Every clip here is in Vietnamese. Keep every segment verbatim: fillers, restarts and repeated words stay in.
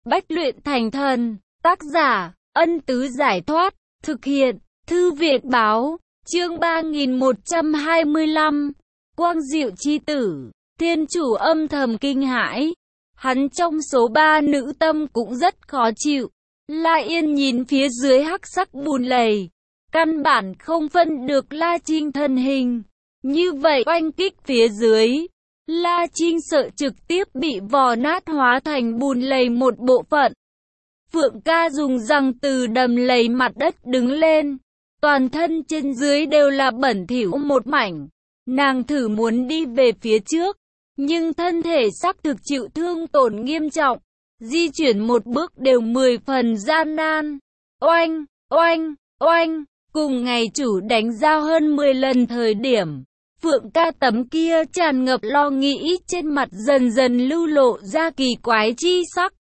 Bách luyện thành thần. Tác giả, Ân Tứ Giải Thoát. Thực hiện, Thư Việt Báo. Chương ba nghìn một trăm hai mươi lăm. Quang Diệu chi tử. Thiên chủ âm thầm kinh hãi. Hắn trong số ba nữ tâm cũng rất khó chịu. La Yên nhìn phía dưới hắc sắc bùn lầy, căn bản không phân được La Trinh thân hình. Như vậy oanh kích phía dưới, La Trinh sợ trực tiếp bị vò nát hóa thành bùn lầy một bộ phận. Phượng ca dùng răng từ đầm lầy mặt đất đứng lên, toàn thân trên dưới đều là bẩn thỉu một mảnh. Nàng thử muốn đi về phía trước, nhưng thân thể xác thực chịu thương tổn nghiêm trọng, di chuyển một bước đều mười phần gian nan. Oanh, oanh, oanh, cùng ngày chủ đánh giao hơn mười lần thời điểm, Phượng ca tấm kia tràn ngập lo nghĩ trên mặt dần dần lưu lộ ra kỳ quái chi sắc.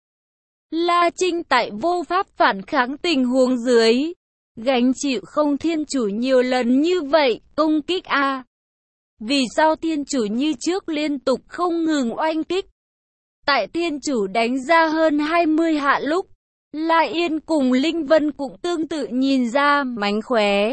La Trinh tại vô pháp phản kháng tình huống dưới, gánh chịu không thiên chủ nhiều lần như vậy, công kích a. Vì sao thiên chủ như trước liên tục không ngừng oanh kích? Tại thiên chủ đánh ra hơn hai mươi hạ lúc, La Yên cùng Linh Vân cũng tương tự nhìn ra mánh khóe.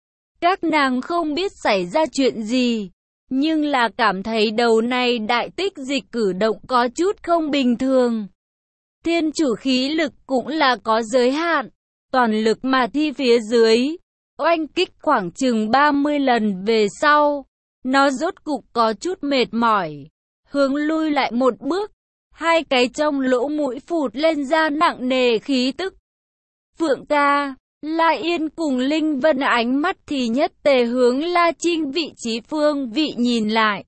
Các nàng không biết xảy ra chuyện gì, nhưng là cảm thấy đầu này đại tích dịch cử động có chút không bình thường. Thiên chủ khí lực cũng là có giới hạn, toàn lực mà thi phía dưới, oanh kích khoảng chừng ba mươi lần về sau, nó rốt cục có chút mệt mỏi, hướng lui lại một bước, hai cái trong lỗ mũi phụt lên ra nặng nề khí tức. Phượng ca, La Yên cùng Linh Vân ánh mắt thì nhất tề hướng La Trinh vị trí phương vị nhìn lại.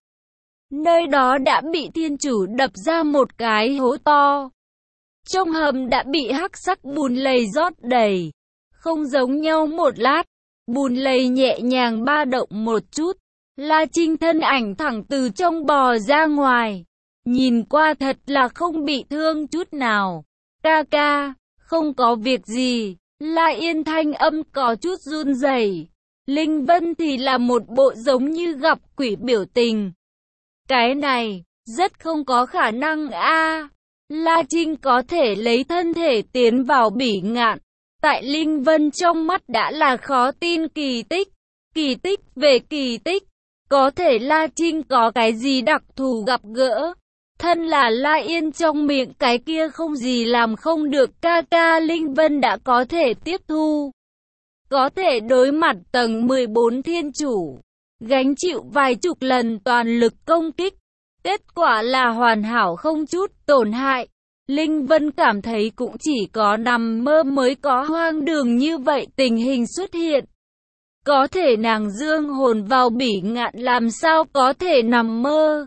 Nơi đó đã bị thiên chủ đập ra một cái hố to. Trong hầm đã bị hắc sắc bùn lầy rót đầy. Không giống nhau một lát, bùn lầy nhẹ nhàng ba động một chút. La Trinh thân ảnh thẳng từ trong bò ra ngoài. Nhìn qua thật là không bị thương chút nào. Ca ca, không có việc gì. La Yên thanh âm có chút run rẩy. Linh Vân thì là một bộ giống như gặp quỷ biểu tình. Cái này, rất không có khả năng a. La Trinh có thể lấy thân thể tiến vào bỉ ngạn. Tại Linh Vân trong mắt đã là khó tin kỳ tích. Kỳ tích về kỳ tích. Có thể La Trinh có cái gì đặc thù gặp gỡ. Thân là La Yên trong miệng cái kia không gì làm không được, ca ca Linh Vân đã có thể tiếp thu. Có thể đối mặt tầng mười bốn thiên chủ, gánh chịu vài chục lần toàn lực công kích. Kết quả là hoàn hảo không chút tổn hại. Linh Vân cảm thấy cũng chỉ có nằm mơ mới có hoang đường như vậy tình hình xuất hiện. Có thể nàng dương hồn vào bỉ ngạn làm sao có thể nằm mơ.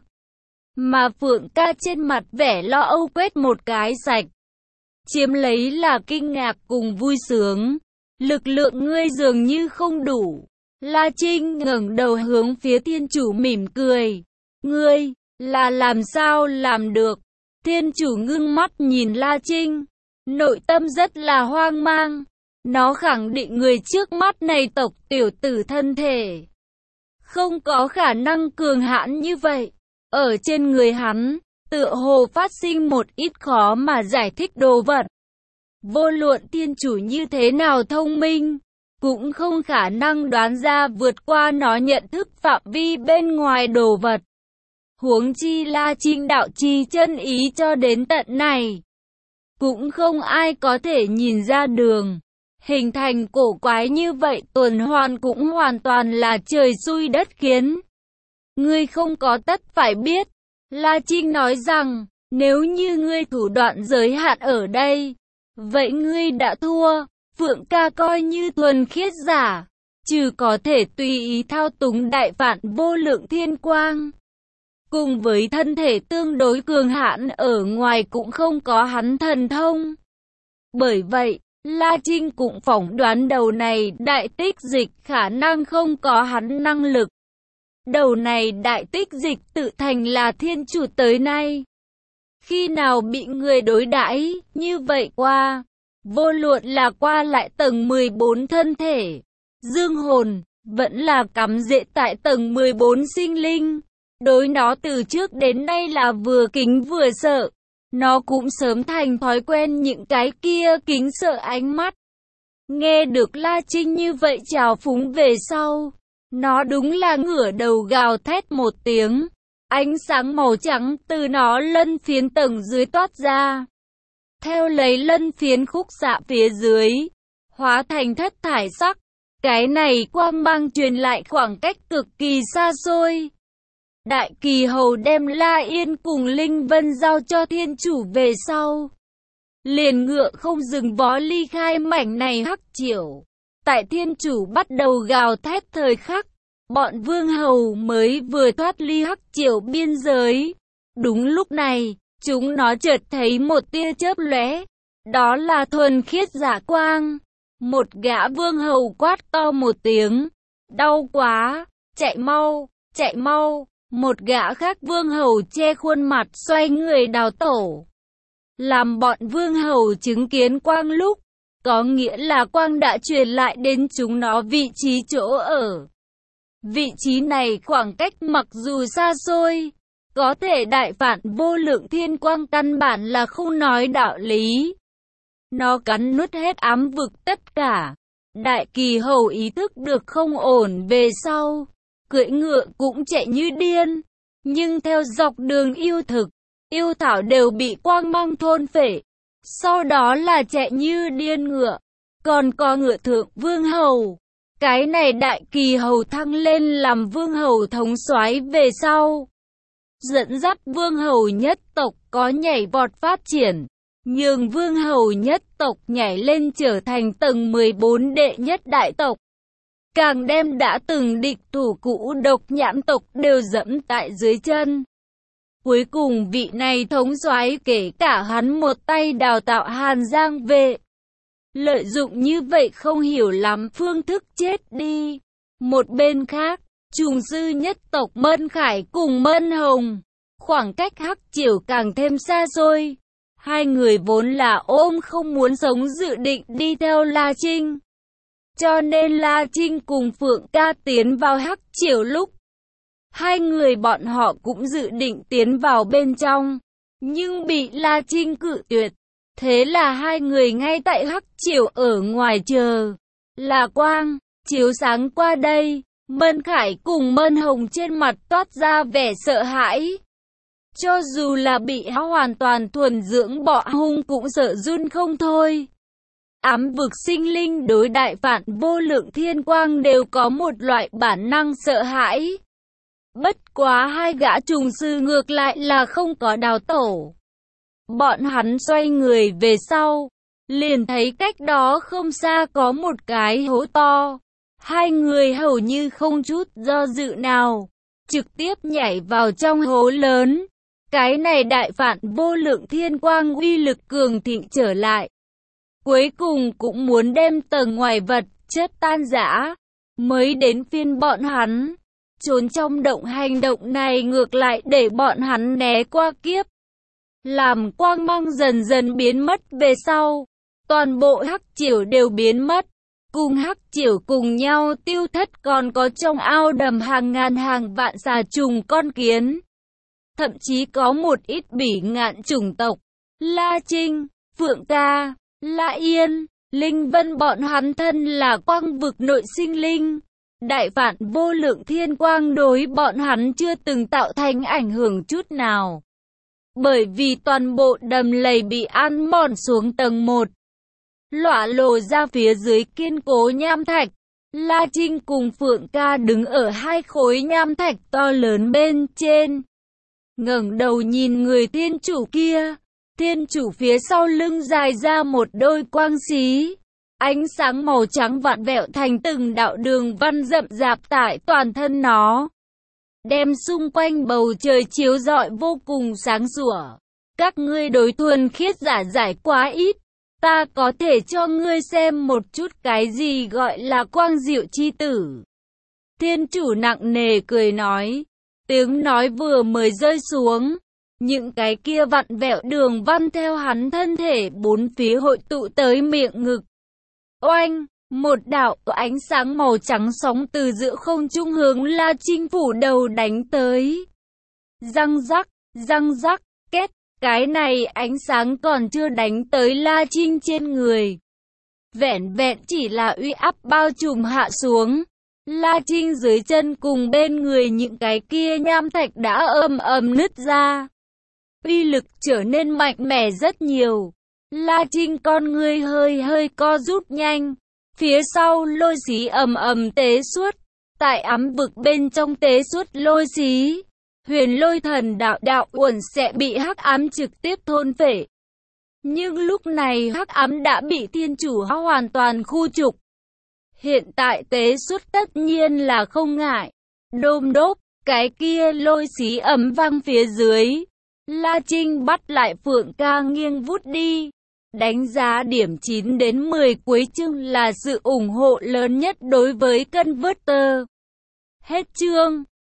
Mà Phượng ca trên mặt vẻ lo âu quét một cái sạch. Chiếm lấy là kinh ngạc cùng vui sướng. Lực lượng ngươi dường như không đủ. La Trinh ngẩng đầu hướng phía thiên chủ mỉm cười. Ngươi, là làm sao làm được? Thiên chủ ngưng mắt nhìn La Trinh. Nội tâm rất là hoang mang. Nó khẳng định người trước mắt này tộc tiểu tử thân thể không có khả năng cường hãn như vậy. Ở trên người hắn, tựa hồ phát sinh một ít khó mà giải thích đồ vật. Vô luận thiên chủ như thế nào thông minh, cũng không khả năng đoán ra vượt qua nó nhận thức phạm vi bên ngoài đồ vật. Huống chi La Trinh đạo chi chân ý cho đến tận này, cũng không ai có thể nhìn ra đường. Hình thành cổ quái như vậy tuần hoàn cũng hoàn toàn là trời xui đất khiến. Ngươi không có tất phải biết. La Trinh nói rằng, nếu như ngươi thủ đoạn giới hạn ở đây, vậy ngươi đã thua. Phượng ca coi như thuần khiết giả, trừ có thể tùy ý thao túng đại vạn vô lượng thiên quang, cùng với thân thể tương đối cường hãn ở ngoài cũng không có hắn thần thông. Bởi vậy, La Trinh cũng phỏng đoán đầu này đại tích dịch khả năng không có hắn năng lực. Đầu này đại tích dịch tự thành là thiên chủ tới nay. Khi nào bị người đối đãi như vậy qua, vô luận là qua lại tầng mười bốn thân thể, dương hồn, vẫn là cắm rễ tại tầng mười bốn sinh linh. Đối nó từ trước đến nay là vừa kính vừa sợ. Nó cũng sớm thành thói quen những cái kia kính sợ ánh mắt. Nghe được La Trinh như vậy trào phúng về sau, nó đúng là ngửa đầu gào thét một tiếng. Ánh sáng màu trắng từ nó lân phiến tầng dưới toát ra. Theo lấy lân phiến khúc xạ phía dưới, hóa thành thất thải sắc. Cái này quang mang truyền lại khoảng cách cực kỳ xa xôi. Đại Kỳ Hầu đem La Yên cùng Linh Vân giao cho thiên chủ về sau, liền ngựa không dừng vó ly khai mảnh này hắc triều. Tại thiên chủ bắt đầu gào thét thời khắc, bọn vương hầu mới vừa thoát ly hắc triều biên giới. Đúng lúc này, chúng nó chợt thấy một tia chớp lóe, đó là thuần khiết giả quang. Một gã vương hầu quát to một tiếng, đau quá, chạy mau, chạy mau. Một gã khác vương hầu che khuôn mặt xoay người đào tổ. Làm bọn vương hầu chứng kiến quang lúc, có nghĩa là quang đã truyền lại đến chúng nó vị trí chỗ ở. Vị trí này khoảng cách mặc dù xa xôi, có thể đại phản vô lượng thiên quang căn bản là không nói đạo lý. Nó cắn nuốt hết ám vực tất cả. Đại Kỳ Hầu ý thức được không ổn về sau, cưỡi ngựa cũng chạy như điên. Nhưng theo dọc đường yêu thực, yêu thảo đều bị quang mang thôn phệ. Sau đó là chạy như điên ngựa. Còn có ngựa thượng vương hầu. Cái này Đại Kỳ Hầu thăng lên làm vương hầu thống soái về sau, dẫn dắt vương hầu nhất tộc có nhảy vọt phát triển, nhường vương hầu nhất tộc nhảy lên trở thành tầng mười bốn đệ nhất đại tộc. Càng đem đã từng địch thủ cũ Độc Nhãn tộc đều dẫm tại dưới chân. Cuối cùng vị này thống soái kể cả hắn một tay đào tạo Hàn Giang vệ. Lợi dụng như vậy không hiểu lắm phương thức chết đi. Một bên khác, trùng sư nhất tộc Mân Khải cùng Mân Hồng, khoảng cách hắc triều càng thêm xa xôi. Hai người vốn là ôm không muốn sống dự định đi theo La Trinh. Cho nên La Trinh cùng Phượng Ca tiến vào hắc triều lúc, hai người bọn họ cũng dự định tiến vào bên trong, nhưng bị La Trinh cự tuyệt. Thế là hai người ngay tại hắc triều ở ngoài chờ. Là quang chiếu sáng qua đây, Mân Khải cùng Mân Hồng trên mặt toát ra vẻ sợ hãi. Cho dù là bị hắn hoàn toàn thuần dưỡng bọ hung cũng sợ run không thôi. Ám vực sinh linh đối đại phản vô lượng thiên quang đều có một loại bản năng sợ hãi. Bất quá hai gã trùng sư ngược lại là không có đào tổ. Bọn hắn xoay người về sau, liền thấy cách đó không xa có một cái hố to. Hai người hầu như không chút do dự nào, trực tiếp nhảy vào trong hố lớn. Cái này đại phản vô lượng thiên quang uy lực cường thịnh trở lại. Cuối cùng cũng muốn đem tầng ngoài vật chất tan rã. Mới đến phiên bọn hắn trốn trong động, hành động này ngược lại để bọn hắn né qua kiếp. Làm quang mang dần dần biến mất về sau, toàn bộ hắc triều đều biến mất. Cùng hắc triều cùng nhau tiêu thất còn có trong ao đầm hàng ngàn hàng vạn xà trùng con kiến. Thậm chí có một ít bỉ ngạn chủng tộc, La Trinh, Phượng Ca, La Yên, Linh Vân bọn hắn thân là quang vực nội sinh linh. Đại phản vô lượng thiên quang đối bọn hắn chưa từng tạo thành ảnh hưởng chút nào. Bởi vì toàn bộ đầm lầy bị ăn mòn xuống tầng một. Lọa lộ ra phía dưới kiên cố nham thạch. La Trinh cùng Phượng Ca đứng ở hai khối nham thạch to lớn bên trên. Ngẩng đầu nhìn người thiên chủ kia. Thiên chủ phía sau lưng dài ra một đôi quang xí. Ánh sáng màu trắng vặn vẹo thành từng đạo đường văn rậm rạp tại toàn thân nó, đem xung quanh bầu trời chiếu rọi vô cùng sáng sủa. Các ngươi đối thuần khiết giả giải quá ít. Ta có thể cho ngươi xem một chút cái gì gọi là quang diệu chi tử. Thiên chủ nặng nề cười nói. Tiếng nói vừa mới rơi xuống, những cái kia vặn vẹo đường văn theo hắn thân thể bốn phía hội tụ tới miệng ngực. Oanh, một đạo ánh sáng màu trắng sóng từ giữa không trung hướng La Trinh phủ đầu đánh tới. Răng rắc, răng rắc, két, Cái này ánh sáng còn chưa đánh tới La Trinh trên người. Vẹn vẹn chỉ là uy áp bao trùm hạ xuống. La Trinh dưới chân cùng bên người những cái kia nham thạch đã ầm ầm nứt ra. Uy lực trở nên mạnh mẽ rất nhiều. La Trinh con người hơi hơi co rút nhanh. Phía sau lôi xí ầm ầm tế xuất. Tại ám vực bên trong tế xuất lôi xí, huyền lôi thần đạo đạo uẩn sẽ bị hắc ám trực tiếp thôn phệ. Nhưng lúc này hắc ám đã bị thiên chủ hoàn toàn khu trục. Hiện tại tế xuất tất nhiên là không ngại. Đôm đốp, cái kia lôi xí ấm vang phía dưới. La Trinh bắt lại Phượng Ca nghiêng vút đi. Đánh giá điểm chín đến mười cuối chương là sự ủng hộ lớn nhất đối với Converter. Hết chương.